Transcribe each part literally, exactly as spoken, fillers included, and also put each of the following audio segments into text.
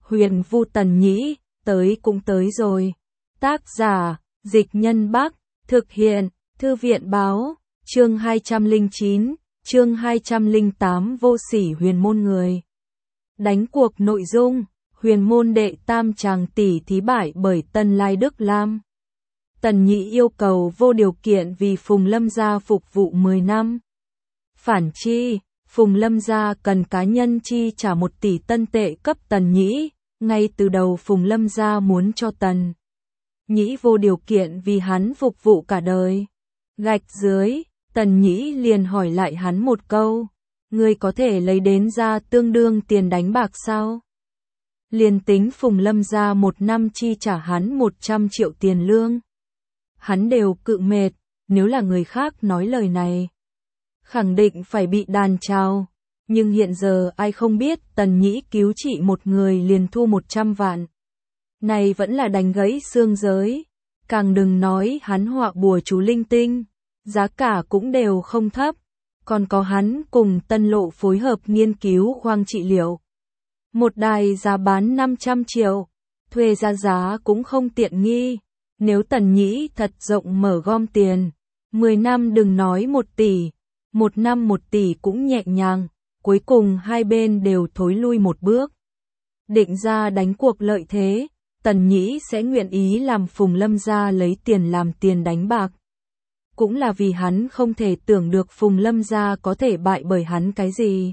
Huyền Vu Tần Nhĩ, tới cũng tới rồi. Tác giả, Dịch Nhân Bắc, thực hiện, Thư viện Báo, chương hai trăm lẻ chín, chương hai trăm lẻ tám vô sỉ huyền môn người. Đánh cuộc nội dung, huyền môn đệ tam chàng tỷ thí bại bởi Tân Lai Đức Lam. Tần Nhĩ yêu cầu vô điều kiện vì Phùng Lâm gia phục vụ mười năm. Phản chi, Phùng Lâm gia cần cá nhân chi trả một tỷ tân tệ cấp Tần Nhĩ, ngay từ đầu Phùng Lâm gia muốn cho Tần Nhĩ vô điều kiện vì hắn phục vụ cả đời. Gạch dưới, Tần Nhĩ liền hỏi lại hắn một câu, ngươi có thể lấy đến ra tương đương tiền đánh bạc sao? Liền tính Phùng Lâm gia một năm chi trả hắn một trăm triệu tiền lương. Hắn đều cự mệt, nếu là người khác nói lời này, khẳng định phải bị đàn chào. Nhưng hiện giờ ai không biết Tần Nhĩ cứu trị một người liền thu một trăm vạn. Này vẫn là đánh gãy xương giới. Càng đừng nói hắn họa bùa chú linh tinh, giá cả cũng đều không thấp. Còn có hắn cùng Tân Lộ phối hợp nghiên cứu khoang trị liệu. Một đài giá bán năm trăm triệu, thuê ra giá cũng không tiện nghi. Nếu Tần Nhĩ thật rộng mở gom tiền, mười năm đừng nói một tỷ, một năm một tỷ cũng nhẹ nhàng. Cuối cùng hai bên đều thối lui một bước. Định ra đánh cuộc lợi thế, Tần Nhĩ sẽ nguyện ý làm Phùng Lâm gia lấy tiền làm tiền đánh bạc. Cũng là vì hắn không thể tưởng được Phùng Lâm gia có thể bại bởi hắn cái gì.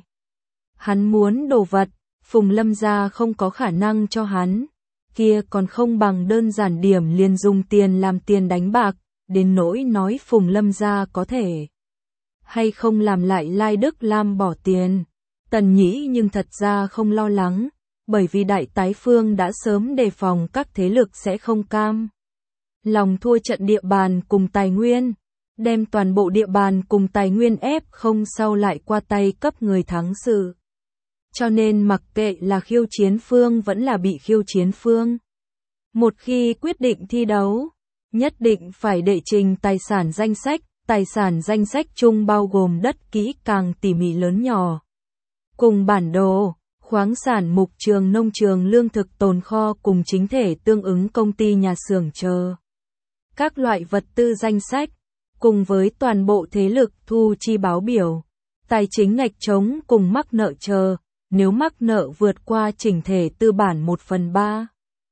Hắn muốn đồ vật, Phùng Lâm gia không có khả năng cho hắn, kia còn không bằng đơn giản điểm liền dùng tiền làm tiền đánh bạc, đến nỗi nói Phùng Lâm gia có thể hay không làm lại Lai Đức Lam bỏ tiền. Tần Nhĩ nhưng thật ra không lo lắng, bởi vì Đại Tái Phương đã sớm đề phòng các thế lực sẽ không cam lòng thua trận địa bàn cùng tài nguyên, đem toàn bộ địa bàn cùng tài nguyên ép không sau lại qua tay cấp người thắng sự. Cho nên mặc kệ là khiêu chiến phương vẫn là bị khiêu chiến phương, một khi quyết định thi đấu, nhất định phải đệ trình tài sản danh sách. Tài sản danh sách chung bao gồm đất kỹ càng tỉ mỉ lớn nhỏ, cùng bản đồ, khoáng sản mục trường nông trường lương thực tồn kho cùng chính thể tương ứng công ty nhà xưởng chờ. Các loại vật tư danh sách, cùng với toàn bộ thế lực thu chi báo biểu, tài chính ngạch trống cùng mắc nợ chờ, nếu mắc nợ vượt qua chỉnh thể tư bản một phần ba.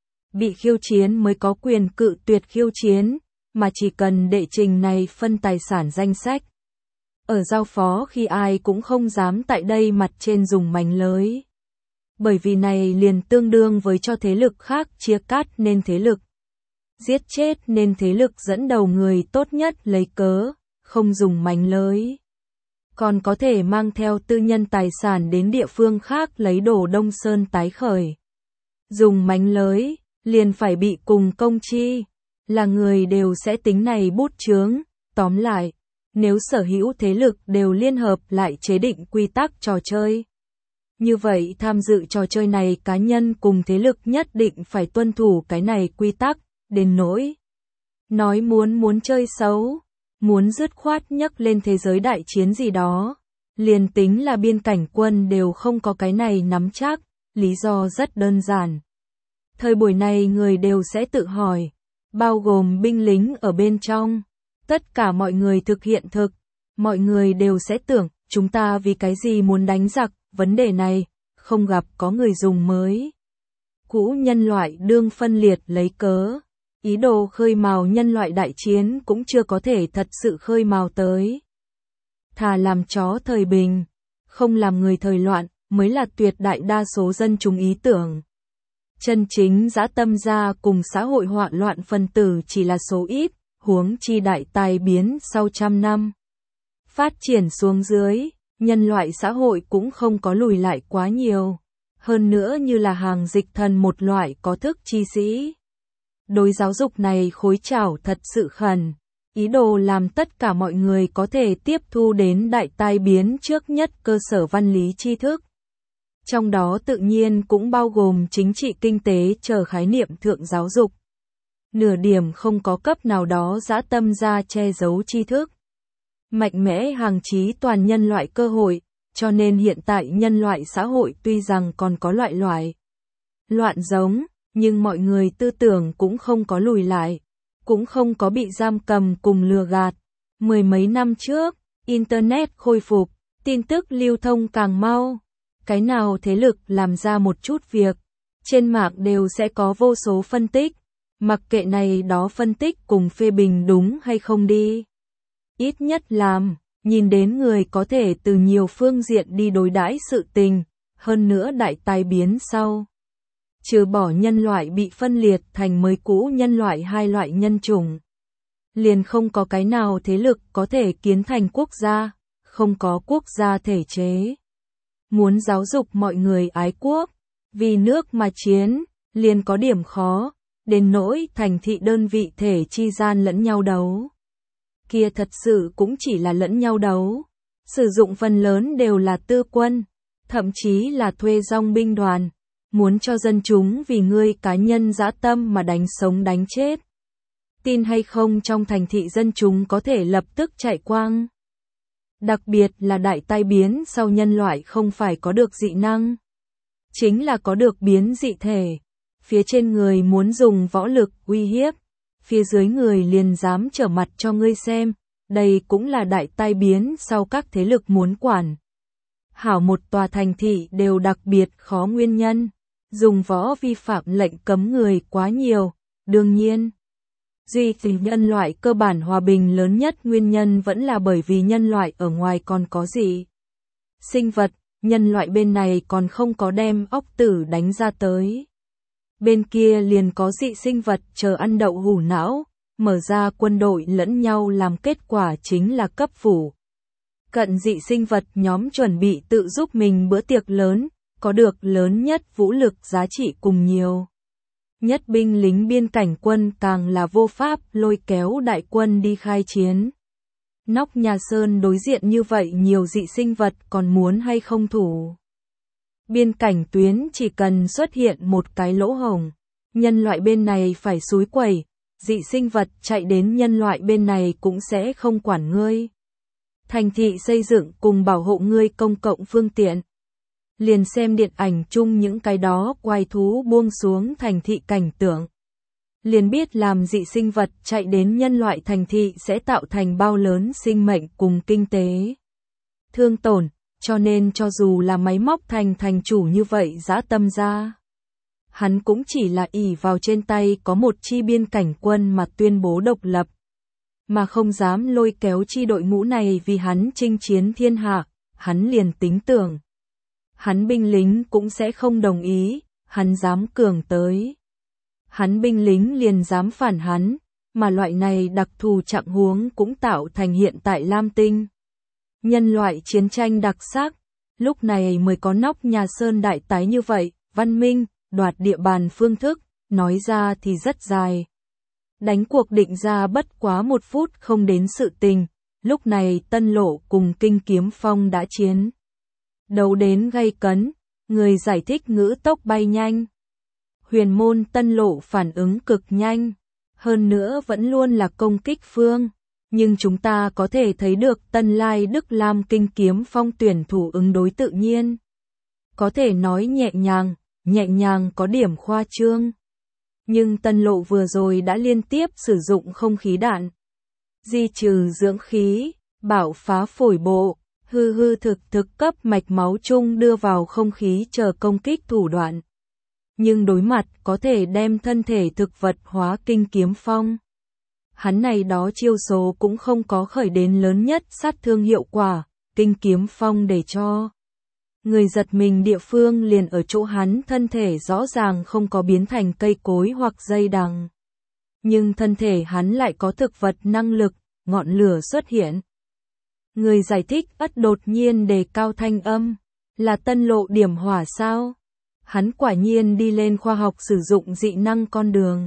Bị khiêu chiến mới có quyền cự tuyệt khiêu chiến. Mà chỉ cần đệ trình này phân tài sản danh sách. Ở giao phó khi ai cũng không dám tại đây mặt trên dùng mánh lới. Bởi vì này liền tương đương với cho thế lực khác chia cắt nên thế lực. Giết chết nên thế lực dẫn đầu người tốt nhất lấy cớ, không dùng mánh lới. Còn có thể mang theo tư nhân tài sản đến địa phương khác lấy đồ Đông Sơn tái khởi. Dùng mánh lới, liền phải bị cùng công chi. Là người đều sẽ tính này bút chướng, tóm lại, nếu sở hữu thế lực đều liên hợp lại chế định quy tắc trò chơi. Như vậy tham dự trò chơi này cá nhân cùng thế lực nhất định phải tuân thủ cái này quy tắc, đến nỗi. Nói muốn muốn chơi xấu, muốn dứt khoát nhấc lên thế giới đại chiến gì đó, liền tính là biên cảnh quân đều không có cái này nắm chắc, lý do rất đơn giản. Thời buổi này người đều sẽ tự hỏi. Bao gồm binh lính ở bên trong, tất cả mọi người thực hiện thực, mọi người đều sẽ tưởng, chúng ta vì cái gì muốn đánh giặc, vấn đề này, không gặp có người dùng mới. Cũ nhân loại đương phân liệt lấy cớ, ý đồ khơi mào nhân loại đại chiến cũng chưa có thể thật sự khơi mào tới. Thà làm chó thời bình, không làm người thời loạn, mới là tuyệt đại đa số dân chúng ý tưởng. Chân chính dã tâm gia cùng xã hội hoạn loạn phân tử chỉ là số ít, huống chi đại tai biến sau trăm năm. Phát triển xuống dưới, nhân loại xã hội cũng không có lùi lại quá nhiều. Hơn nữa như là hàng dịch thần một loại có thức chi sĩ. Đối giáo dục này khối chảo thật sự khẩn, ý đồ làm tất cả mọi người có thể tiếp thu đến đại tai biến trước nhất cơ sở văn lý tri thức. Trong đó tự nhiên cũng bao gồm chính trị kinh tế chờ khái niệm thượng giáo dục. Nửa điểm không có cấp nào đó dã tâm ra che giấu tri thức. Mạnh mẽ hàng chí toàn nhân loại cơ hội, cho nên hiện tại nhân loại xã hội tuy rằng còn có loại loại loạn giống, nhưng mọi người tư tưởng cũng không có lùi lại, cũng không có bị giam cầm cùng lừa gạt. Mười mấy năm trước, Internet khôi phục, tin tức lưu thông càng mau. Cái nào thế lực làm ra một chút việc, trên mạng đều sẽ có vô số phân tích, mặc kệ này đó phân tích cùng phê bình đúng hay không đi. Ít nhất làm, nhìn đến người có thể từ nhiều phương diện đi đối đãi sự tình, hơn nữa đại tai biến sau. Trừ bỏ nhân loại bị phân liệt thành mới cũ nhân loại hai loại nhân chủng. Liền không có cái nào thế lực có thể kiến thành quốc gia, không có quốc gia thể chế. Muốn giáo dục mọi người ái quốc, vì nước mà chiến, liền có điểm khó, đến nỗi thành thị đơn vị thể chi gian lẫn nhau đấu. Kia thật sự cũng chỉ là lẫn nhau đấu, sử dụng phần lớn đều là tư quân, thậm chí là thuê dòng binh đoàn, muốn cho dân chúng vì ngươi cá nhân dã tâm mà đánh sống đánh chết. Tin hay không trong thành thị dân chúng có thể lập tức chạy quang. Đặc biệt là đại tai biến sau nhân loại không phải có được dị năng, chính là có được biến dị thể. Phía trên người muốn dùng võ lực uy hiếp, phía dưới người liền dám trở mặt cho ngươi xem, đây cũng là đại tai biến sau các thế lực muốn quản. Hảo một tòa thành thị đều đặc biệt khó nguyên nhân, dùng võ vi phạm lệnh cấm người quá nhiều, đương nhiên. Duy trì nhân loại cơ bản hòa bình lớn nhất nguyên nhân vẫn là bởi vì nhân loại ở ngoài còn có gì. Sinh vật, nhân loại bên này còn không có đem ốc tử đánh ra tới. Bên kia liền có dị sinh vật chờ ăn đậu hủ não, mở ra quân đội lẫn nhau làm kết quả chính là cấp phủ. Cận dị sinh vật nhóm chuẩn bị tự giúp mình bữa tiệc lớn, có được lớn nhất vũ lực giá trị cùng nhiều. Nhất binh lính biên cảnh quân càng là vô pháp lôi kéo đại quân đi khai chiến. Nóc nhà Sơn đối diện như vậy nhiều dị sinh vật còn muốn hay không thủ. Biên cảnh tuyến chỉ cần xuất hiện một cái lỗ hổng, nhân loại bên này phải xúi quẩy, dị sinh vật chạy đến nhân loại bên này cũng sẽ không quản ngươi. Thành thị xây dựng cùng bảo hộ ngươi công cộng phương tiện. Liền xem điện ảnh chung những cái đó quái thú buông xuống thành thị cảnh tượng. Liền biết làm dị sinh vật chạy đến nhân loại thành thị sẽ tạo thành bao lớn sinh mệnh cùng kinh tế thương tổn, cho nên cho dù là máy móc thành thành chủ như vậy dã tâm ra. Hắn cũng chỉ là ỷ vào trên tay có một chi biên cảnh quân mà tuyên bố độc lập, mà không dám lôi kéo chi đội ngũ này vì hắn chinh chiến thiên hạ, hắn liền tính tưởng. Hắn binh lính cũng sẽ không đồng ý, hắn dám cường tới. Hắn binh lính liền dám phản hắn, mà loại này đặc thù trạng huống cũng tạo thành hiện tại Lam Tinh. Nhân loại chiến tranh đặc sắc, lúc này mới có nóc nhà Sơn đại tái như vậy, văn minh, đoạt địa bàn phương thức, nói ra thì rất dài. Đánh cuộc định ra bất quá một phút không đến sự tình, lúc này Tân Lộ cùng Kinh Kiếm Phong đã chiến. Đấu đến gay cấn, người giải thích ngữ tốc bay nhanh. Huyền môn Tân Lộ phản ứng cực nhanh, hơn nữa vẫn luôn là công kích phương. Nhưng chúng ta có thể thấy được Tân Lai Đức Lam Kinh Kiếm Phong tuyển thủ ứng đối tự nhiên. Có thể nói nhẹ nhàng, nhẹ nhàng có điểm khoa trương. Nhưng Tân Lộ vừa rồi đã liên tiếp sử dụng không khí đạn. Di trừ dưỡng khí, bảo phá phổi bộ, hư hư thực thực cấp mạch máu chung đưa vào không khí chờ công kích thủ đoạn. Nhưng đối mặt có thể đem thân thể thực vật hóa Kinh Kiếm Phong. Hắn này đó chiêu số cũng không có khởi đến lớn nhất sát thương hiệu quả, Kinh Kiếm Phong để cho người giật mình địa phương liền ở chỗ hắn thân thể rõ ràng không có biến thành cây cối hoặc dây đằng. Nhưng thân thể hắn lại có thực vật năng lực, ngọn lửa xuất hiện. Người giải thích ắt đột nhiên đề cao thanh âm, là Tân Lộ điểm hỏa sao? Hắn quả nhiên đi lên khoa học sử dụng dị năng con đường.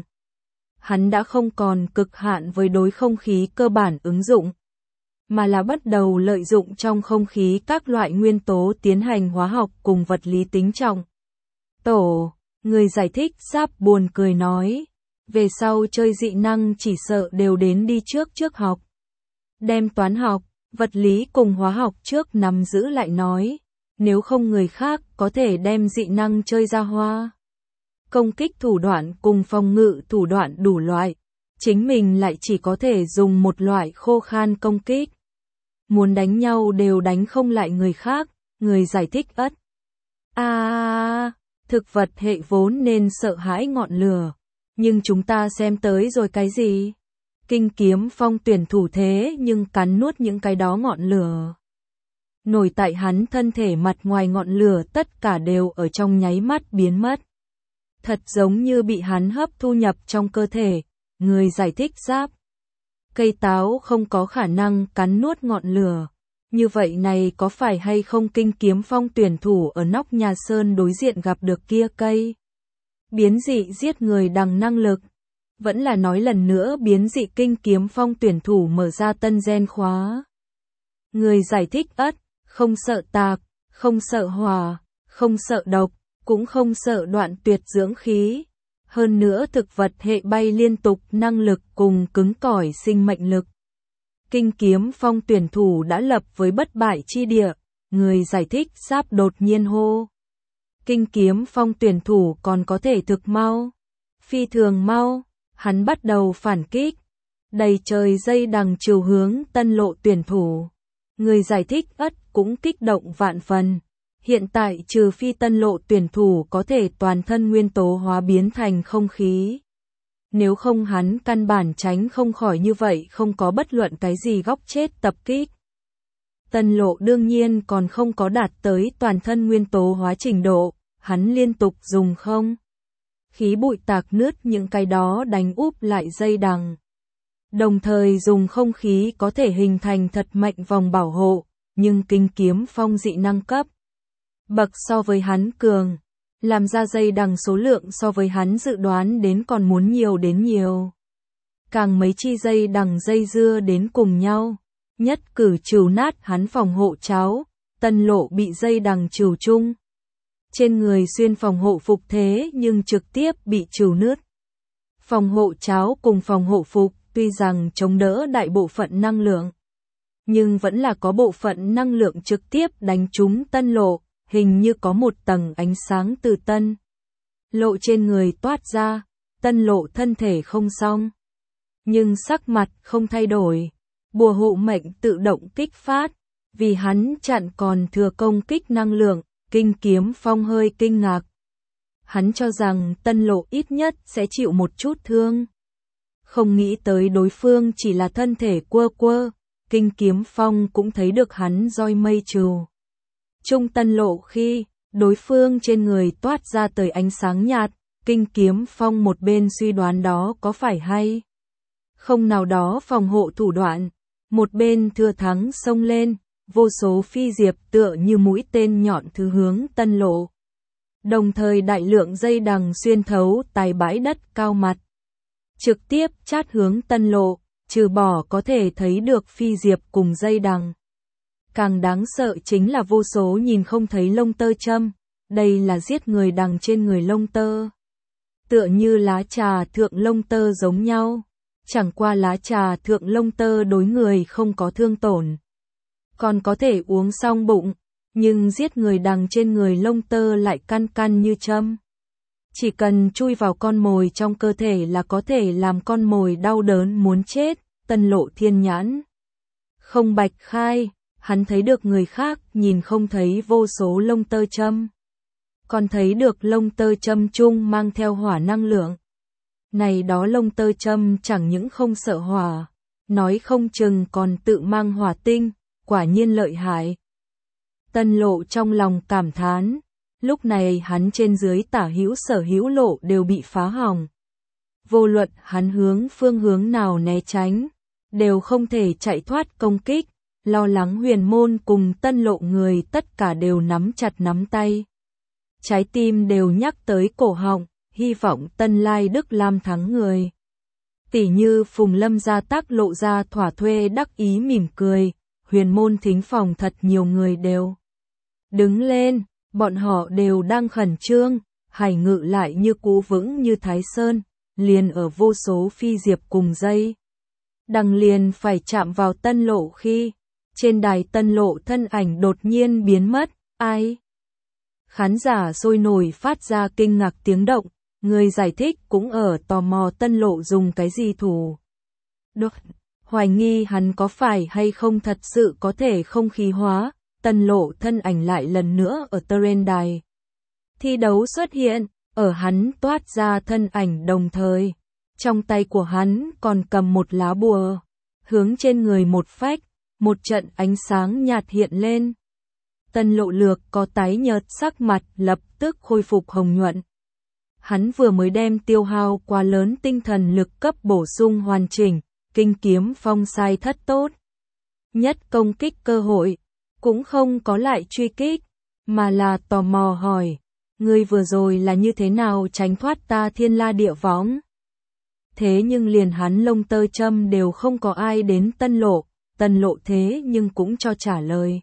Hắn đã không còn cực hạn với đối không khí cơ bản ứng dụng, mà là bắt đầu lợi dụng trong không khí các loại nguyên tố tiến hành hóa học cùng vật lý tính trọng. Tổ, người giải thích sắp buồn cười nói, về sau chơi dị năng chỉ sợ đều đến đi trước trước học. Đem toán học, vật lý cùng hóa học trước nắm giữ lại nói, nếu không người khác có thể đem dị năng chơi ra hoa. công kích thủ đoạn cùng phòng ngự thủ đoạn đủ loại, chính mình lại chỉ có thể dùng một loại khô khan công kích. Muốn đánh nhau đều đánh không lại người khác, người giải thích ất. À, thực vật hệ vốn nên sợ hãi ngọn lửa, nhưng chúng ta xem tới rồi cái gì? Kinh kiếm phong tuyển thủ thế nhưng cắn nuốt những cái đó ngọn lửa. Nổi tại hắn thân thể mặt ngoài ngọn lửa tất cả đều ở trong nháy mắt biến mất. Thật giống như bị hắn hấp thu nhập trong cơ thể, người giải thích giáp. Cây táo không có khả năng cắn nuốt ngọn lửa. Như vậy này có phải hay không kinh kiếm phong tuyển thủ ở nóc nhà sơn đối diện gặp được kia cây? Biến dị giết người đằng năng lực. Vẫn là nói lần nữa biến dị kinh kiếm phong tuyển thủ mở ra tân gen khóa. Người giải thích ất, không sợ tạc, không sợ hỏa, không sợ độc, cũng không sợ đoạn tuyệt dưỡng khí. Hơn nữa thực vật hệ bay liên tục năng lực cùng cứng cỏi sinh mệnh lực. Kinh kiếm phong tuyển thủ đã lập với bất bại chi địa, người giải thích giáp đột nhiên hô. Kinh kiếm phong tuyển thủ còn có thể thực mau, phi thường mau, hắn bắt đầu phản kích. Đầy trời dây đằng chiều hướng tân lộ tuyển thủ. Người giải thích ất cũng kích động vạn phần. Hiện tại trừ phi tân lộ tuyển thủ có thể toàn thân nguyên tố hóa biến thành không khí. Nếu không hắn căn bản tránh không khỏi như vậy không có bất luận cái gì góc chết tập kích. Tân lộ đương nhiên còn không có đạt tới toàn thân nguyên tố hóa trình độ, hắn liên tục dùng không. Khí bụi tạc nứt những cái đó đánh úp lại dây đằng. Đồng thời dùng không khí có thể hình thành thật mạnh vòng bảo hộ, nhưng kinh kiếm phong dị năng cấp. Bậc so với hắn cường, làm ra dây đằng số lượng so với hắn dự đoán đến còn muốn nhiều đến nhiều. Càng mấy chi dây đằng dây dưa đến cùng nhau, nhất cử trừ nát hắn phòng hộ cháo, tân lộ bị dây đằng trừ chung. Trên người xuyên phòng hộ phục thế nhưng trực tiếp bị trừ nứt. Phòng hộ cháo cùng phòng hộ phục tuy rằng chống đỡ đại bộ phận năng lượng, nhưng vẫn là có bộ phận năng lượng trực tiếp đánh trúng tân lộ, hình như có một tầng ánh sáng từ tân lộ trên người toát ra, tân lộ thân thể không xong. Nhưng sắc mặt không thay đổi, bùa hộ mệnh tự động kích phát, vì hắn chặn còn thừa công kích năng lượng, kinh kiếm phong hơi kinh ngạc. Hắn cho rằng tân lộ ít nhất sẽ chịu một chút thương. Không nghĩ tới đối phương chỉ là thân thể quơ quơ, kinh kiếm phong cũng thấy được hắn roi mây trừ. Trung tân lộ khi, đối phương trên người toát ra tới ánh sáng nhạt, kinh kiếm phong một bên suy đoán đó có phải hay không nào đó phòng hộ thủ đoạn, một bên thừa thắng xông lên, vô số phi diệp tựa như mũi tên nhọn thứ hướng tân lộ. Đồng thời đại lượng dây đằng xuyên thấu tài bãi đất cao mặt, trực tiếp chát hướng tân lộ, trừ bỏ có thể thấy được phi diệp cùng dây đằng. Càng đáng sợ chính là vô số nhìn không thấy lông tơ châm, đây là giết người đằng trên người lông tơ. Tựa như lá trà thượng lông tơ giống nhau, chẳng qua lá trà thượng lông tơ đối người không có thương tổn. Còn có thể uống xong bụng, nhưng giết người đằng trên người lông tơ lại căn căn như châm. Chỉ cần chui vào con mồi trong cơ thể là có thể làm con mồi đau đớn muốn chết, tân lộ thiên nhãn. Không bạch khai, hắn thấy được người khác nhìn không thấy vô số lông tơ châm. Còn thấy được lông tơ châm chung mang theo hỏa năng lượng. Này đó lông tơ châm chẳng những không sợ hỏa, nói không chừng còn tự mang hỏa tinh, quả nhiên lợi hại. Tân lộ trong lòng cảm thán, lúc này hắn trên dưới tả hữu sở hữu lộ đều bị phá hỏng. Vô luận hắn hướng phương hướng nào né tránh, đều không thể chạy thoát công kích, lo lắng huyền môn cùng tân lộ người tất cả đều nắm chặt nắm tay. Trái tim đều nhắc tới cổ họng, hy vọng tân lai Đức Lam thắng người. Tỉ như Phùng Lâm gia tác lộ ra thỏa thuê đắc ý mỉm cười, huyền môn thính phòng thật nhiều người đều đứng lên, bọn họ đều đang khẩn trương, Hải Ngự lại như cú vững như Thái Sơn, liền ở vô số phi diệp cùng dây. Đằng liền phải chạm vào tân lộ khi, trên đài tân lộ thân ảnh đột nhiên biến mất, ai? Khán giả sôi nổi phát ra kinh ngạc tiếng động, Người giải thích cũng ở tò mò Tân Lộ dùng cái gì thủ. Đột, hoài nghi hắn có phải hay không thật sự có thể không khí hóa, Tân Lộ thân ảnh lại lần nữa ở terrain đài. Thi đấu xuất hiện, ở hắn toát ra thân ảnh đồng thời. Trong tay của hắn còn cầm một lá bùa, hướng trên người một phách, một trận ánh sáng nhạt hiện lên. Tân Lộ lược có tái nhợt sắc mặt lập tức khôi phục hồng nhuận. Hắn vừa mới đem tiêu hao quá lớn tinh thần lực cấp bổ sung hoàn chỉnh, kinh kiếm phong sai thất tốt. Nhất công kích cơ hội, cũng không có lại truy kích, mà là tò mò hỏi, ngươi vừa rồi là như thế nào tránh thoát ta thiên la địa võng? Thế nhưng liền hắn lông tơ châm đều không có ai đến Tân Lộ, Tân Lộ thế nhưng cũng cho trả lời.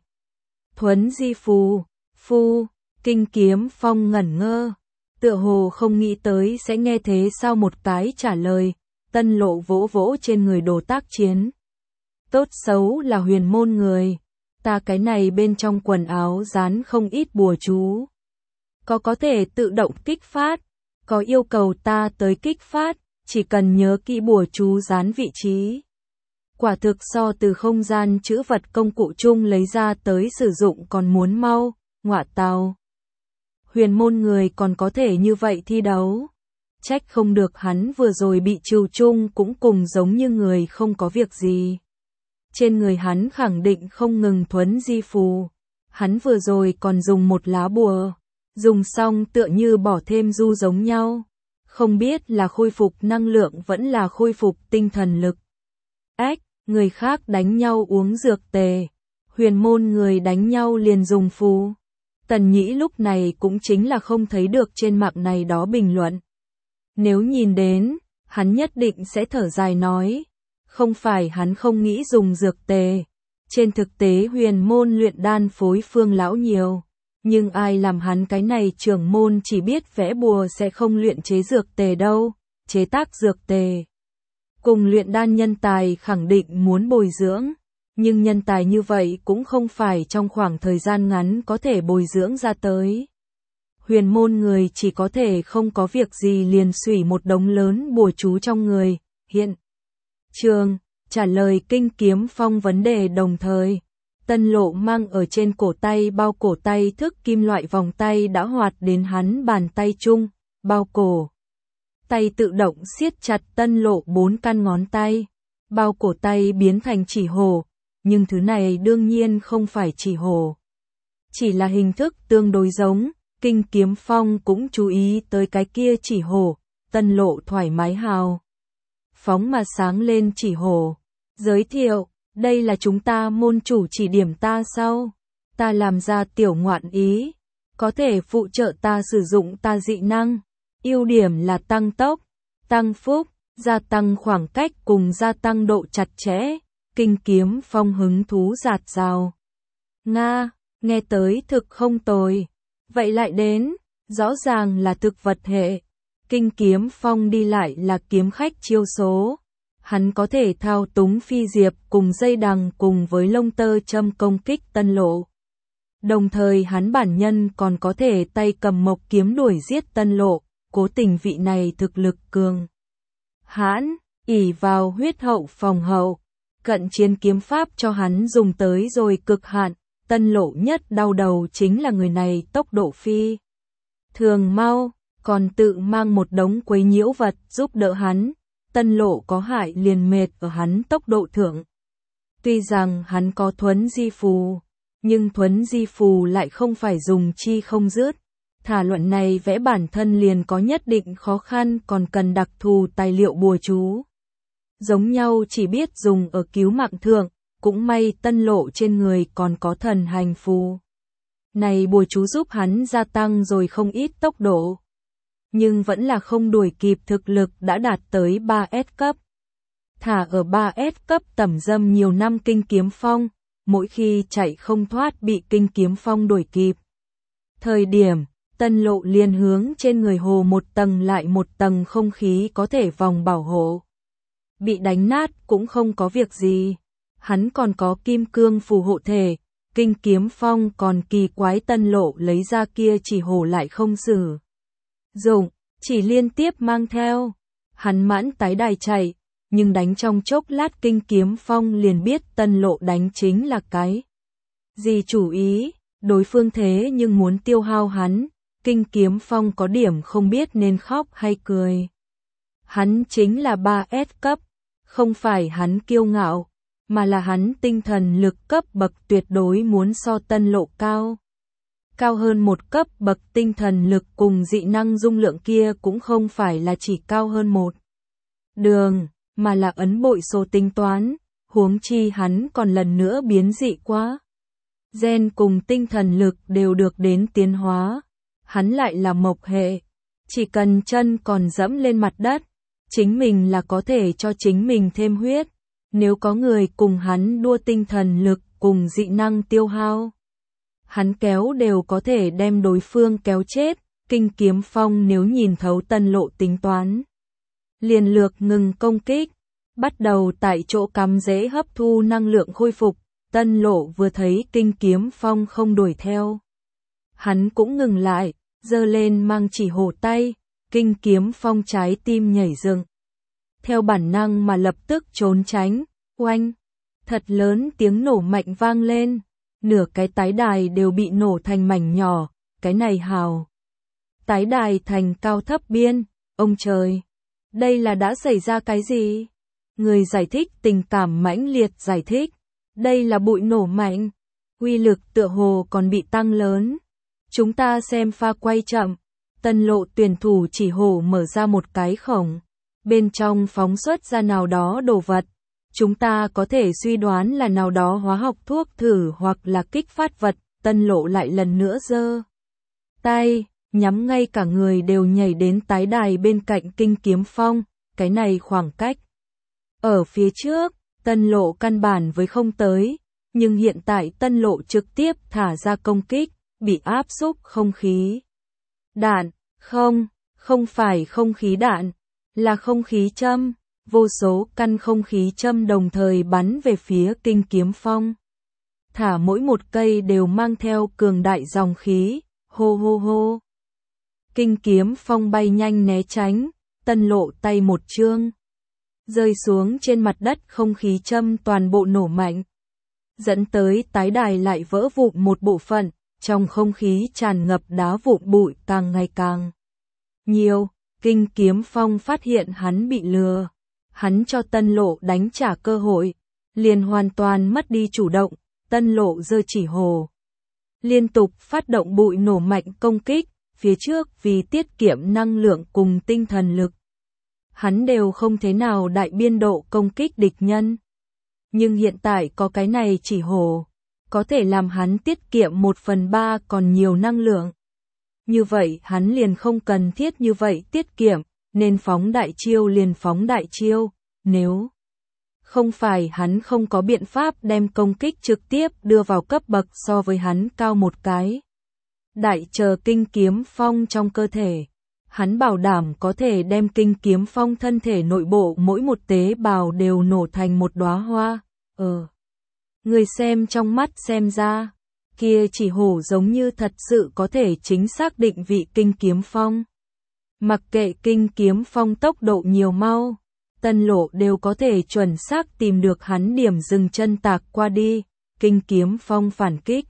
Thuấn di phù, phu, kinh kiếm phong ngẩn ngơ, tựa hồ không nghĩ tới sẽ nghe thế sau một cái trả lời, Tân Lộ vỗ vỗ trên người đồ tác chiến. Tốt xấu là huyền môn người, ta cái này bên trong quần áo dán không ít bùa chú. Có có thể tự động kích phát, có yêu cầu ta tới kích phát, chỉ cần nhớ kỹ bùa chú dán vị trí. Quả thực so từ không gian chữ vật công cụ chung lấy ra tới sử dụng còn muốn mau, ngọa tào. Huyền môn người còn có thể như vậy thi đấu. Trách không được hắn vừa rồi bị trừ chung cũng cùng giống như người không có việc gì. Trên người hắn khẳng định không ngừng thuấn di phù. Hắn vừa rồi còn dùng một lá bùa. Dùng xong tựa như bỏ thêm du giống nhau. Không biết là khôi phục năng lượng vẫn là khôi phục tinh thần lực. Ách, người khác đánh nhau uống dược tề. Huyền môn người đánh nhau liền dùng phù. Tần Nhĩ lúc này cũng chính là không thấy được trên mạng này đó bình luận. Nếu nhìn đến, hắn nhất định sẽ thở dài nói. Không phải hắn không nghĩ dùng dược tề. Trên thực tế huyền môn luyện đan phối phương lão nhiều. Nhưng ai làm hắn cái này trưởng môn chỉ biết vẽ bùa sẽ không luyện chế dược tề đâu. Chế tác dược tề. Cùng luyện đan nhân tài khẳng định muốn bồi dưỡng. Nhưng nhân tài như vậy cũng không phải trong khoảng thời gian ngắn có thể bồi dưỡng ra tới. Huyền môn người chỉ có thể không có việc gì liền xủy một đống lớn bùa chú trong người. Hiện trường, trả lời kinh kiếm phong vấn đề đồng thời. Tân Lộ mang ở trên cổ tay bao cổ tay thức kim loại vòng tay đã hoạt đến hắn bàn tay chung, bao cổ. Tay tự động siết chặt Tân Lộ bốn căn ngón tay. Bao cổ tay biến thành chỉ hồ. Nhưng thứ này đương nhiên không phải chỉ hồ. Chỉ là hình thức tương đối giống, kinh kiếm phong cũng chú ý tới cái kia chỉ hồ, Tân Lộ thoải mái hào. Phóng mà sáng lên chỉ hồ. Giới thiệu, đây là chúng ta môn chủ chỉ điểm ta sau. Ta làm ra tiểu ngoạn ý, có thể phụ trợ ta sử dụng ta dị năng. Ưu điểm là tăng tốc, tăng phúc, gia tăng khoảng cách cùng gia tăng độ chặt chẽ. Kinh kiếm phong hứng thú giạt rào. Nga, nghe tới thực không tồi. Vậy lại đến, rõ ràng là thực vật hệ. Kinh kiếm phong đi lại là kiếm khách chiêu số. Hắn có thể thao túng phi diệp cùng dây đằng cùng với lông tơ châm công kích Tân Lộ. Đồng thời hắn bản nhân còn có thể tay cầm mộc kiếm đuổi giết Tân Lộ, cố tình vị này thực lực cường. Hãn, ỷ vào huyết hậu phòng hậu. Cận chiến kiếm pháp cho hắn dùng tới rồi cực hạn, Tân Lộ nhất đau đầu chính là người này tốc độ phi. Thường mau, còn tự mang một đống quấy nhiễu vật giúp đỡ hắn, Tân Lộ có hại liền mệt ở hắn tốc độ thượng. Tuy rằng hắn có thuấn di phù, nhưng thuấn di phù lại không phải dùng chi không dứt. Thả luận này vẽ bản thân liền có nhất định khó khăn còn cần đặc thù tài liệu bùa chú. Giống nhau chỉ biết dùng ở cứu mạng thượng, cũng may Tân Lộ trên người còn có thần hành phù. Này bùa chú giúp hắn gia tăng rồi không ít tốc độ. Nhưng vẫn là không đuổi kịp thực lực đã đạt tới ba S cấp. Thả ở ba S cấp tẩm dâm nhiều năm kinh kiếm phong, mỗi khi chạy không thoát bị kinh kiếm phong đuổi kịp. Thời điểm, Tân Lộ liền hướng trên người hồ một tầng lại một tầng không khí có thể vòng bảo hộ. Bị đánh nát cũng không có việc gì. Hắn còn có kim cương phù hộ thể, kinh kiếm phong còn kỳ quái Tân Lộ lấy ra kia chỉ hồ lại không sử dụng, chỉ liên tiếp mang theo. Hắn mãn tái đài chạy, nhưng đánh trong chốc lát Kinh Kiếm Phong liền biết Tân Lộ đánh chính là cái gì chủ ý, đối phương thế nhưng muốn tiêu hao hắn, Kinh Kiếm Phong có điểm không biết nên khóc hay cười. Hắn chính là ba S cấp, không phải hắn kiêu ngạo, mà là hắn tinh thần lực cấp bậc tuyệt đối muốn so Tân Lộ cao. Cao hơn một cấp bậc tinh thần lực cùng dị năng dung lượng kia cũng không phải là chỉ cao hơn một đường, mà là ấn bội số tính toán, huống chi hắn còn lần nữa biến dị quá. Gen cùng tinh thần lực đều được đến tiến hóa, hắn lại là mộc hệ, chỉ cần chân còn dẫm lên mặt đất, chính mình là có thể cho chính mình thêm huyết, nếu có người cùng hắn đua tinh thần lực cùng dị năng tiêu hao. Hắn kéo đều có thể đem đối phương kéo chết, Kinh Kiếm Phong nếu nhìn thấu Tân Lộ tính toán. Liền lược ngừng công kích, bắt đầu tại chỗ cắm rễ hấp thu năng lượng khôi phục, Tân Lộ vừa thấy Kinh Kiếm Phong không đuổi theo. Hắn cũng ngừng lại, giơ lên mang chỉ hổ tay, Kinh Kiếm Phong trái tim nhảy dựng. Theo bản năng mà lập tức trốn tránh, oanh, thật lớn tiếng nổ mạnh vang lên. Nửa cái tái đài đều bị nổ thành mảnh nhỏ, cái này hào. Tái đài thành cao thấp biên, ông trời, đây là đã xảy ra cái gì? Người giải thích tình cảm mãnh liệt giải thích, đây là bụi nổ mạnh, uy lực tựa hồ còn bị tăng lớn. Chúng ta xem pha quay chậm, Tân Lộ tuyển thủ chỉ hổ mở ra một cái khổng, bên trong phóng xuất ra nào đó đồ vật. Chúng ta có thể suy đoán là nào đó hóa học thuốc thử hoặc là kích phát vật, Tân Lộ lại lần nữa giơ tay, nhắm ngay cả người đều nhảy đến tái đài bên cạnh Kinh Kiếm Phong, cái này khoảng cách. Ở phía trước, Tân Lộ căn bản với không tới, nhưng hiện tại Tân Lộ trực tiếp thả ra công kích, bị áp xúc không khí. Đạn, không, không phải không khí đạn, là không khí châm. Vô số căn không khí châm đồng thời bắn về phía Kinh Kiếm Phong. Thả mỗi một cây đều mang theo cường đại dòng khí, hô hô hô. Kinh Kiếm Phong bay nhanh né tránh, Tân Lộ tay một chương. Rơi xuống trên mặt đất không khí châm toàn bộ nổ mạnh. Dẫn tới tái đài lại vỡ vụn một bộ phận, trong không khí tràn ngập đá vụn bụi càng ngày càng nhiều. Kinh Kiếm Phong phát hiện hắn bị lừa. Hắn cho Tân Lộ đánh trả cơ hội, liền hoàn toàn mất đi chủ động, Tân Lộ giơ chỉ hồ. Liên tục phát động bụi nổ mạnh công kích, phía trước vì tiết kiệm năng lượng cùng tinh thần lực. Hắn đều không thế nào đại biên độ công kích địch nhân. Nhưng hiện tại có cái này chỉ hồ, có thể làm hắn tiết kiệm một phần ba còn nhiều năng lượng. Như vậy hắn liền không cần thiết như vậy tiết kiệm. Nên phóng đại chiêu liền phóng đại chiêu, nếu không phải hắn không có biện pháp đem công kích trực tiếp đưa vào cấp bậc so với hắn cao một cái. Đại chờ Kinh Kiếm Phong trong cơ thể, hắn bảo đảm có thể đem Kinh Kiếm Phong thân thể nội bộ mỗi một tế bào đều nổ thành một đóa hoa. Ờ, người xem trong mắt xem ra, kia chỉ hổ giống như thật sự có thể chính xác định vị Kinh Kiếm Phong. Mặc kệ Kinh Kiếm Phong tốc độ nhiều mau, Tân Lộ đều có thể chuẩn xác tìm được hắn điểm dừng chân tạc qua đi, Kinh Kiếm Phong phản kích.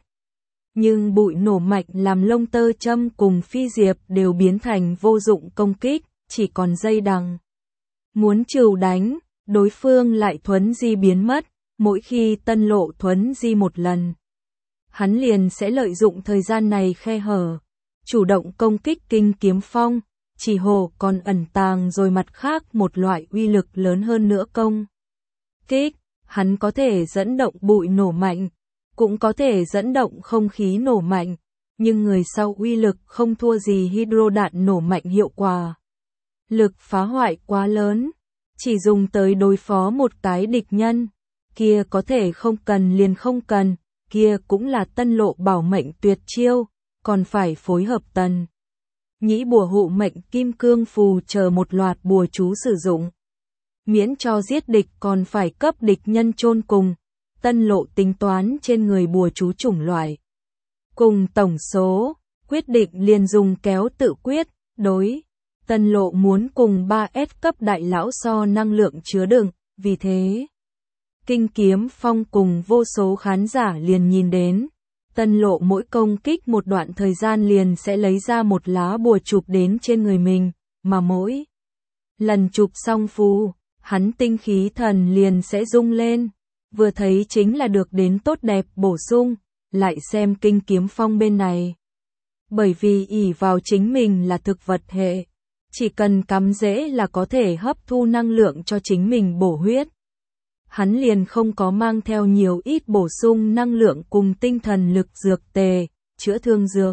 Nhưng bụi nổ mạnh làm lông tơ châm cùng phi diệp đều biến thành vô dụng công kích, chỉ còn dây đằng. Muốn trừ đánh, đối phương lại thuấn di biến mất, mỗi khi Tân Lộ thuấn di một lần. Hắn liền sẽ lợi dụng thời gian này khe hở, chủ động công kích Kinh Kiếm Phong. Chỉ hồ còn ẩn tàng rồi mặt khác một loại uy lực lớn hơn nữa công kích, hắn có thể dẫn động bụi nổ mạnh, cũng có thể dẫn động không khí nổ mạnh, nhưng người sau uy lực không thua gì hydro đạn nổ mạnh hiệu quả. Lực phá hoại quá lớn, chỉ dùng tới đối phó một cái địch nhân, kia có thể không cần liền không cần, kia cũng là Tân Lộ bảo mệnh tuyệt chiêu, còn phải phối hợp Tần Nhĩ bùa hộ mệnh kim cương phù chờ một loạt bùa chú sử dụng. Miễn cho giết địch còn phải cấp địch nhân chôn cùng, Tân Lộ tính toán trên người bùa chú chủng loại. Cùng tổng số, quyết định liền dùng kéo tự quyết, đối Tân Lộ muốn cùng ba S cấp đại lão so năng lượng chứa đựng, vì thế Kinh Kiếm Phong cùng vô số khán giả liền nhìn đến. Tân Lộ mỗi công kích một đoạn thời gian liền sẽ lấy ra một lá bùa chụp đến trên người mình, mà mỗi lần chụp xong phù, hắn tinh khí thần liền sẽ rung lên. Vừa thấy chính là được đến tốt đẹp bổ sung, lại xem Kinh Kiếm Phong bên này. Bởi vì ỷ vào chính mình là thực vật hệ, chỉ cần cắm rễ là có thể hấp thu năng lượng cho chính mình bổ huyết. Hắn liền không có mang theo nhiều ít bổ sung năng lượng cùng tinh thần lực dược tề, chữa thương dược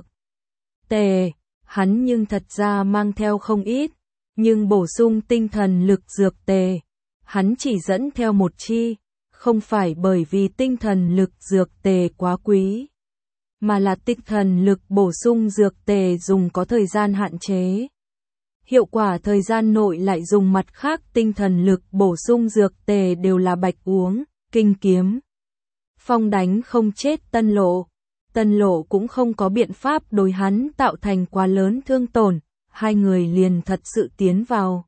tề, hắn nhưng thật ra mang theo không ít, nhưng bổ sung tinh thần lực dược tề, hắn chỉ dẫn theo một chi, không phải bởi vì tinh thần lực dược tề quá quý, mà là tinh thần lực bổ sung dược tề dùng có thời gian hạn chế. Hiệu quả thời gian nội lại dùng mặt khác tinh thần lực bổ sung dược tề đều là bạch uống. Kinh Kiếm Phong đánh không chết Tân Lộ. Tân Lộ cũng không có biện pháp đối hắn tạo thành quá lớn thương tổn, hai người liền thật sự tiến vào.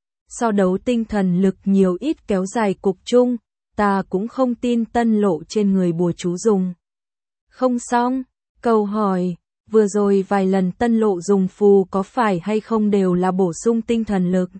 So đấu tinh thần lực nhiều ít kéo dài cục chung, ta cũng không tin Tân Lộ trên người bùa chú dùng. Không xong, câu hỏi. Vừa rồi vài lần Tân Lộ dùng phù có phải hay không đều là bổ sung tinh thần lực.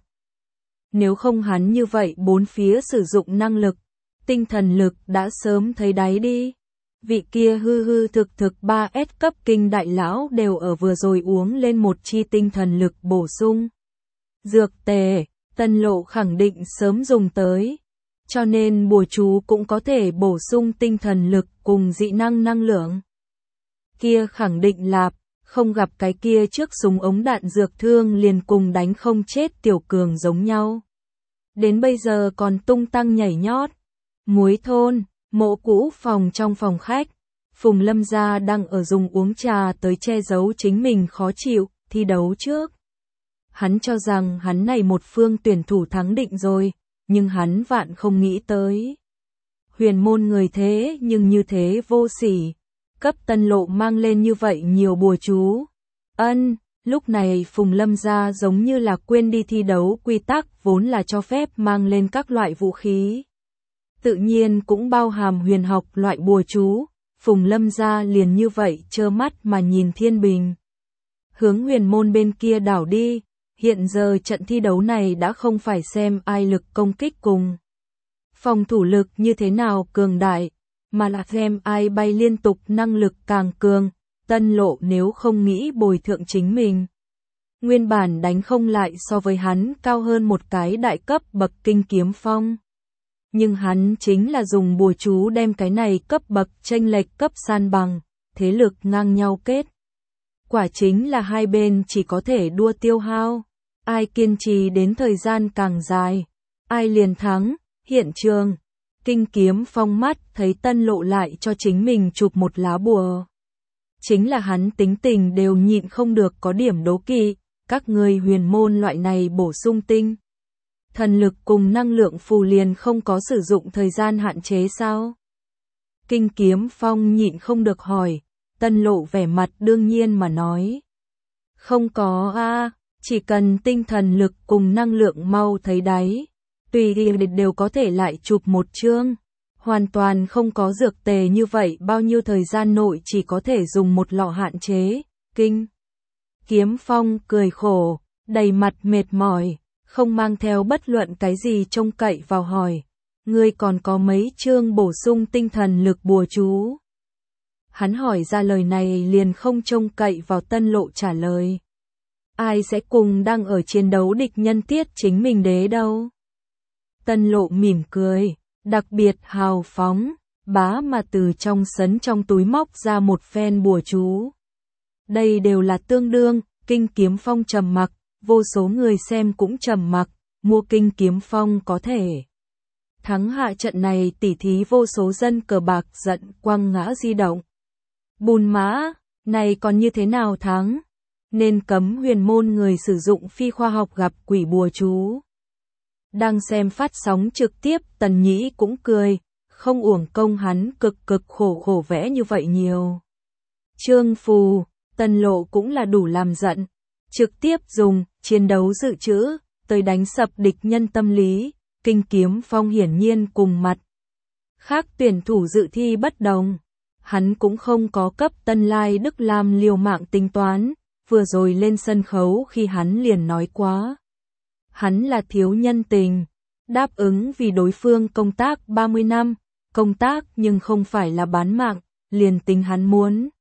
Nếu không hắn như vậy bốn phía sử dụng năng lực, tinh thần lực đã sớm thấy đáy đi. Vị kia hư hư thực thực ba S cấp kinh đại lão đều ở vừa rồi uống lên một chi tinh thần lực bổ sung. Dược tề, Tân Lộ khẳng định sớm dùng tới. Cho nên bùa chú cũng có thể bổ sung tinh thần lực cùng dị năng năng lượng. Kia khẳng định lạp, không gặp cái kia trước súng ống đạn dược thương liền cùng đánh không chết tiểu cường giống nhau. Đến bây giờ còn tung tăng nhảy nhót. Muối thôn, mộ cũ phòng trong phòng khách, Phùng Lâm Gia đang ở dùng uống trà tới che giấu chính mình khó chịu, thi đấu trước. Hắn cho rằng hắn này một phương tuyển thủ thắng định rồi, nhưng hắn vạn không nghĩ tới. Huyền môn người thế nhưng như thế vô sỉ. Cấp Tân Lộ mang lên như vậy nhiều bùa chú. Ân, lúc này Phùng Lâm Gia giống như là quên đi thi đấu quy tắc vốn là cho phép mang lên các loại vũ khí. Tự nhiên cũng bao hàm huyền học loại bùa chú, Phùng Lâm Gia liền như vậy trơ mắt mà nhìn thiên bình. Hướng huyền môn bên kia đảo đi, hiện giờ trận thi đấu này đã không phải xem ai lực công kích cùng phòng thủ lực như thế nào cường đại, mà là xem ai bay liên tục năng lực càng cường. Tân Lộ nếu không nghĩ bồi thượng chính mình, nguyên bản đánh không lại so với hắn cao hơn một cái đại cấp bậc Kinh Kiếm Phong. Nhưng hắn chính là dùng bùa chú đem cái này cấp bậc chênh lệch cấp san bằng, thế lực ngang nhau kết. Quả chính là hai bên chỉ có thể đua tiêu hao, ai kiên trì đến thời gian càng dài, ai liền thắng. Hiện trường, Kinh Kiếm Phong mắt thấy Tân Lộ lại cho chính mình chụp một lá bùa. Chính là hắn tính tình đều nhịn không được có điểm đố kỵ, các người huyền môn loại này bổ sung tinh thần lực cùng năng lượng phù liền không có sử dụng thời gian hạn chế sao? Kinh Kiếm Phong nhịn không được hỏi, Tân Lộ vẻ mặt đương nhiên mà nói. Không có a, à, chỉ cần tinh thần lực cùng năng lượng mau thấy đáy, tùy đi đều có thể lại chụp một chương. Hoàn toàn không có dược tề như vậy bao nhiêu thời gian nội chỉ có thể dùng một lọ hạn chế. Kinh Kiếm Phong cười khổ, đầy mặt mệt mỏi, không mang theo bất luận cái gì trông cậy vào hỏi. Ngươi còn có mấy chương bổ sung tinh thần lực bùa chú? Hắn hỏi ra lời này liền không trông cậy vào Tân Lộ trả lời. Ai sẽ cùng đang ở chiến đấu địch nhân tiết chính mình đế đâu? Tân Lộ mỉm cười, đặc biệt hào phóng, bá mà từ trong sấn trong túi móc ra một phen bùa chú. Đây đều là tương đương. Kinh Kiếm Phong trầm mặc, vô số người xem cũng trầm mặc, mua Kinh Kiếm Phong có thể thắng hạ trận này tỉ thí vô số dân cờ bạc giận quăng ngã di động. Bùn mã, này còn như thế nào thắng? Nên cấm huyền môn người sử dụng phi khoa học gặp quỷ bùa chú. Đang xem phát sóng trực tiếp, Tần Nhĩ cũng cười, không uổng công hắn cực cực khổ khổ vẽ như vậy nhiều chương phù. Tân Lộ cũng là đủ làm giận, trực tiếp dùng chiến đấu dự trữ, tới đánh sập địch nhân tâm lý, Kinh Kiếm Phong hiển nhiên cùng mặt khác tuyển thủ dự thi bất đồng. Hắn cũng không có cấp Tân Lai Đức Lam liều mạng tính toán, vừa rồi lên sân khấu khi hắn liền nói quá. Hắn là thiếu nhân tình, đáp ứng vì đối phương công tác ba mươi năm, công tác nhưng không phải là bán mạng, liền tính hắn muốn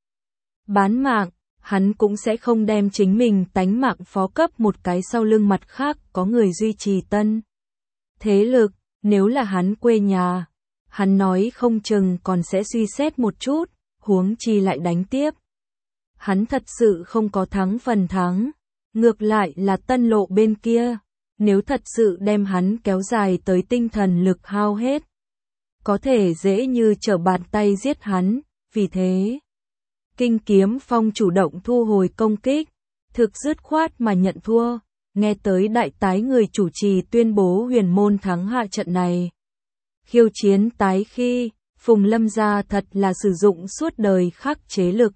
bán mạng, hắn cũng sẽ không đem chính mình tánh mạng phó cấp một cái sau lưng mặt khác có người duy trì tân thế lực, nếu là hắn quê nhà, hắn nói không chừng còn sẽ suy xét một chút, huống chi lại đánh tiếp. Hắn thật sự không có thắng phần thắng, ngược lại là Tân Lộ bên kia, nếu thật sự đem hắn kéo dài tới tinh thần lực hao hết, có thể dễ như trở bàn tay giết hắn, vì thế Kinh Kiếm Phong chủ động thu hồi công kích, thực dứt khoát mà nhận thua, nghe tới đại tái người chủ trì tuyên bố huyền môn thắng hạ trận này. Khiêu chiến tái khi, Phùng Lâm gia thật là sử dụng suốt đời khắc chế lực,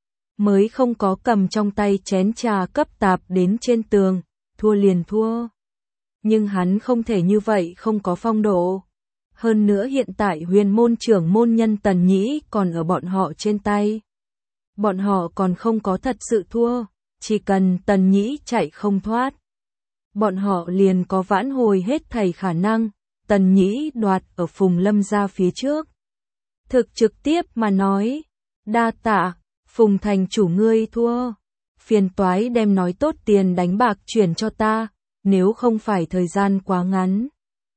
mới không có cầm trong tay chén trà cấp tạp đến trên tường, thua liền thua. Nhưng hắn không thể như vậy không có phong độ. Hơn nữa hiện tại huyền môn trưởng môn nhân Tần Nhĩ còn ở bọn họ trên tay. Bọn họ còn không có thật sự thua, chỉ cần Tần Nhĩ chạy không thoát. Bọn họ liền có vãn hồi hết thảy khả năng, Tần Nhĩ đoạt ở Phùng Lâm gia phía trước. Thực trực tiếp mà nói, đa tạ, Phùng thành chủ ngươi thua. Phiền toái đem nói tốt tiền đánh bạc chuyển cho ta, nếu không phải thời gian quá ngắn.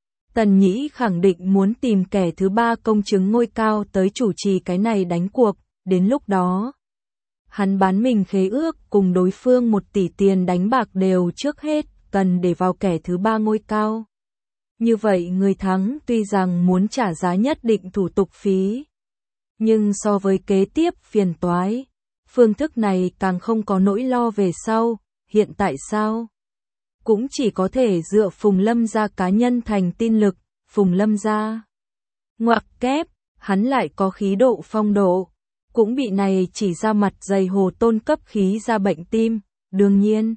Tần Nhĩ khẳng định muốn tìm kẻ thứ ba công chứng ngôi cao tới chủ trì cái này đánh cuộc, đến lúc đó hắn bán mình khế ước cùng đối phương một tỷ tiền đánh bạc đều trước hết cần để vào kẻ thứ ba ngôi cao. Như vậy người thắng tuy rằng muốn trả giá nhất định thủ tục phí, nhưng so với kế tiếp phiền toái, phương thức này càng không có nỗi lo về sau, hiện tại sao? Cũng chỉ có thể dựa Phùng Lâm gia cá nhân thành tin lực, Phùng Lâm gia ngoặc kép, hắn lại có khí độ phong độ, cũng bị này chỉ ra mặt dày hồ tôn cấp khí ra bệnh tim, đương nhiên.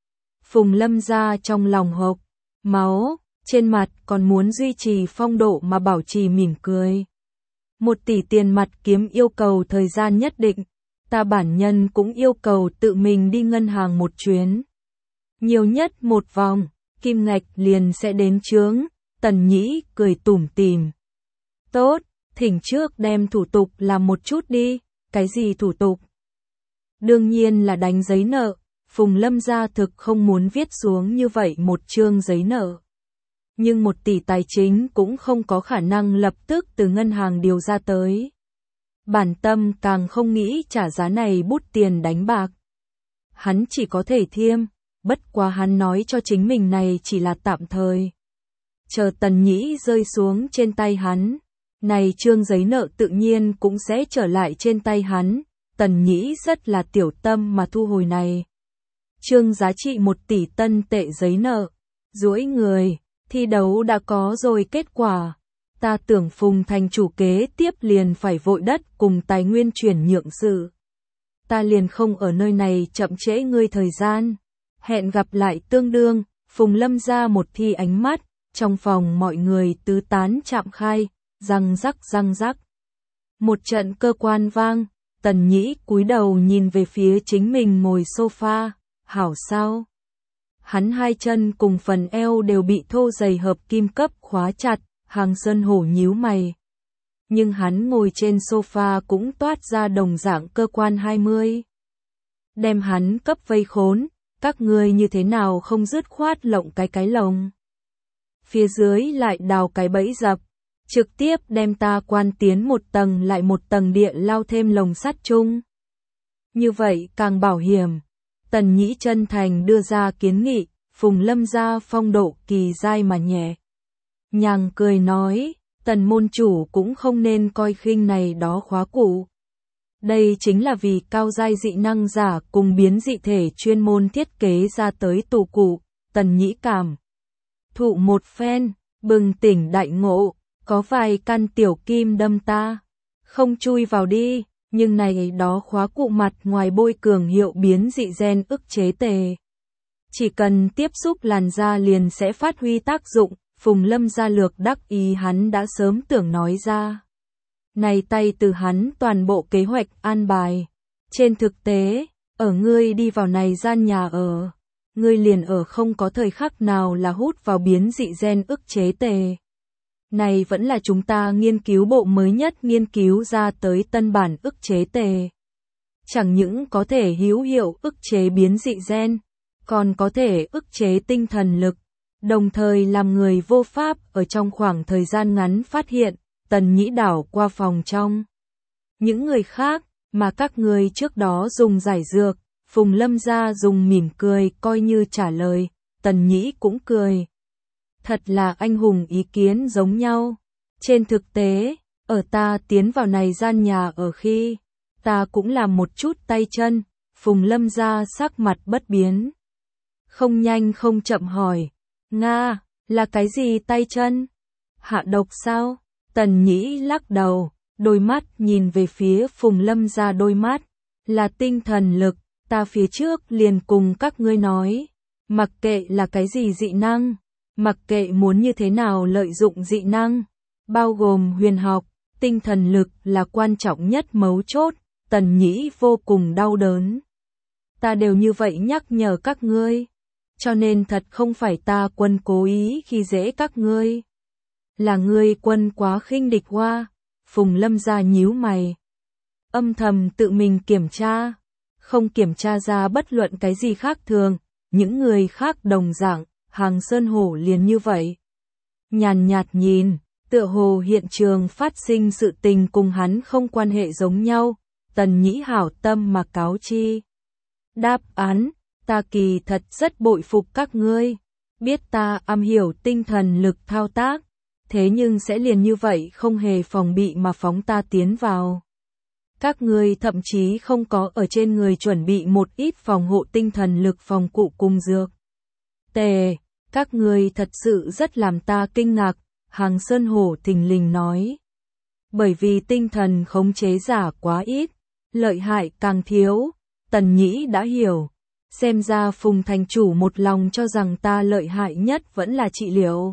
Phùng Lâm gia trong lòng hộc máu, trên mặt còn muốn duy trì phong độ mà bảo trì mỉm cười. Một tỷ tiền mặt kiếm yêu cầu thời gian nhất định, ta bản nhân cũng yêu cầu tự mình đi ngân hàng một chuyến. Nhiều nhất một vòng, kim ngạch liền sẽ đến chướng, Tần Nhĩ cười tủm tỉm. Tốt, thỉnh trước đem thủ tục làm một chút đi, cái gì thủ tục? Đương nhiên là đánh giấy nợ, Phùng Lâm gia thực không muốn viết xuống như vậy một chương giấy nợ. Nhưng một tỷ tài chính cũng không có khả năng lập tức từ ngân hàng điều ra tới. Bản tâm càng không nghĩ trả giá này bút tiền đánh bạc. Hắn chỉ có thể thiêm, bất quá hắn nói cho chính mình này chỉ là tạm thời. Chờ Tần Nhĩ rơi xuống trên tay hắn, này trương giấy nợ tự nhiên cũng sẽ trở lại trên tay hắn. Tần Nhĩ rất là tiểu tâm mà thu hồi này trương giá trị một tỷ tân tệ giấy nợ, duỗi người, thi đấu đã có rồi kết quả. Ta tưởng Phùng thành chủ kế tiếp liền phải vội đất cùng tài nguyên chuyển nhượng sự. Ta liền không ở nơi này chậm trễ ngươi thời gian. Hẹn gặp lại tương đương, Phùng Lâm ra một thi ánh mắt, trong phòng mọi người tứ tán chạm khai, răng rắc răng rắc. Một trận cơ quan vang, Tần Nhĩ cúi đầu nhìn về phía chính mình ngồi sofa, hảo sao? Hắn hai chân cùng phần eo đều bị thô dày hợp kim cấp khóa chặt, Hàng Sơn Hổ nhíu mày. Nhưng hắn ngồi trên sofa cũng toát ra đồng dạng cơ quan hai mươi. Đem hắn cấp vây khốn, các ngươi như thế nào không dứt khoát lộng cái cái lồng. Phía dưới lại đào cái bẫy dập, trực tiếp đem ta quan tiến một tầng lại một tầng địa lao thêm lồng sắt chung. Như vậy càng bảo hiểm. Tần Nhĩ chân thành đưa ra kiến nghị, Phùng Lâm gia phong độ kỳ dai mà nhẹ nhàng cười nói, Tần môn chủ cũng không nên coi khinh này đó khóa cụ. Đây chính là vì cao giai dị năng giả cùng biến dị thể chuyên môn thiết kế ra tới tủ cụ. Tần Nhĩ cảm thụ một phen, bừng tỉnh đại ngộ, có vài căn tiểu kim đâm ta, không chui vào đi. Nhưng này đó khóa cụ mặt ngoài bôi cường hiệu biến dị gen ức chế tề. Chỉ cần tiếp xúc làn da liền sẽ phát huy tác dụng, Phùng Lâm Gia lược đắc ý hắn đã sớm tưởng nói ra. Này tay từ hắn toàn bộ kế hoạch an bài. Trên thực tế, ở ngươi đi vào này gian nhà ở, ngươi liền ở không có thời khắc nào là hút vào biến dị gen ức chế tề. Này vẫn là chúng ta nghiên cứu bộ mới nhất nghiên cứu ra tới tân bản ức chế tề. Chẳng những có thể hữu hiệu ức chế biến dị gen, còn có thể ức chế tinh thần lực, đồng thời làm người vô pháp ở trong khoảng thời gian ngắn phát hiện. Tần Nhĩ đảo qua phòng trong. Những người khác, mà các người trước đó dùng giải dược, Phùng Lâm Gia dùng mỉm cười coi như trả lời, Tần Nhĩ cũng cười. Thật là anh hùng ý kiến giống nhau. Trên thực tế, ở ta tiến vào này gian nhà ở khi, ta cũng làm một chút tay chân, Phùng Lâm Gia sắc mặt bất biến. Không nhanh không chậm hỏi, Nga, là cái gì tay chân? Hạ độc sao? Tần Nhĩ lắc đầu, đôi mắt nhìn về phía Phùng Lâm Gia đôi mắt, là tinh thần lực, ta phía trước liền cùng các ngươi nói, mặc kệ là cái gì dị năng, mặc kệ muốn như thế nào lợi dụng dị năng, bao gồm huyền học, tinh thần lực là quan trọng nhất mấu chốt, Tần Nhĩ vô cùng đau đớn. Ta đều như vậy nhắc nhở các ngươi, cho nên thật không phải ta quân cố ý khi dễ các ngươi. Là ngươi quân quá khinh địch hoa, Phùng Lâm Gia nhíu mày. Âm thầm tự mình kiểm tra, không kiểm tra ra bất luận cái gì khác thường, những người khác đồng dạng, Hàng Sơn Hổ liền như vậy. Nhàn nhạt nhìn, tựa hồ hiện trường phát sinh sự tình cùng hắn không quan hệ giống nhau, Tần Nhĩ hảo tâm mà cáo chi. Đáp án, ta kỳ thật rất bội phục các ngươi, biết ta am hiểu tinh thần lực thao tác. Thế nhưng sẽ liền như vậy không hề phòng bị mà phóng ta tiến vào. Các ngươi thậm chí không có ở trên người chuẩn bị một ít phòng hộ tinh thần lực phòng cụ cùng dược. Tề, các ngươi thật sự rất làm ta kinh ngạc, Hàng Sơn Hổ thình lình nói. Bởi vì tinh thần khống chế giả quá ít, lợi hại càng thiếu, Tần Nhĩ đã hiểu. Xem ra Phùng thành chủ một lòng cho rằng ta lợi hại nhất vẫn là trị liệu.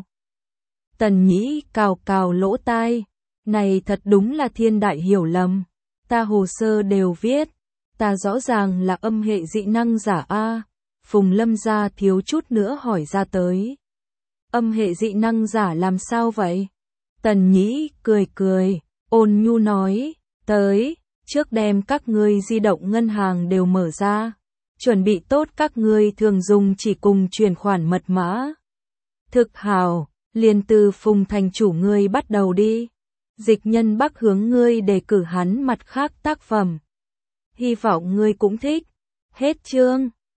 Tần Nhĩ cào cào lỗ tai, này thật đúng là thiên đại hiểu lầm, ta hồ sơ đều viết, ta rõ ràng là âm hệ dị năng giả a. Phùng Lâm Gia thiếu chút nữa hỏi ra tới. Âm hệ dị năng giả làm sao vậy? Tần Nhĩ cười cười, ôn nhu nói, tới, trước đem các ngươi di động ngân hàng đều mở ra, chuẩn bị tốt các ngươi thường dùng chỉ cùng chuyển khoản mật mã. Thực hào. Liền từ Phùng thành chủ ngươi bắt đầu đi. Dịch Nhân Bắc hướng ngươi đề cử hắn mặt khác tác phẩm. Hy vọng ngươi cũng thích. Hết chương.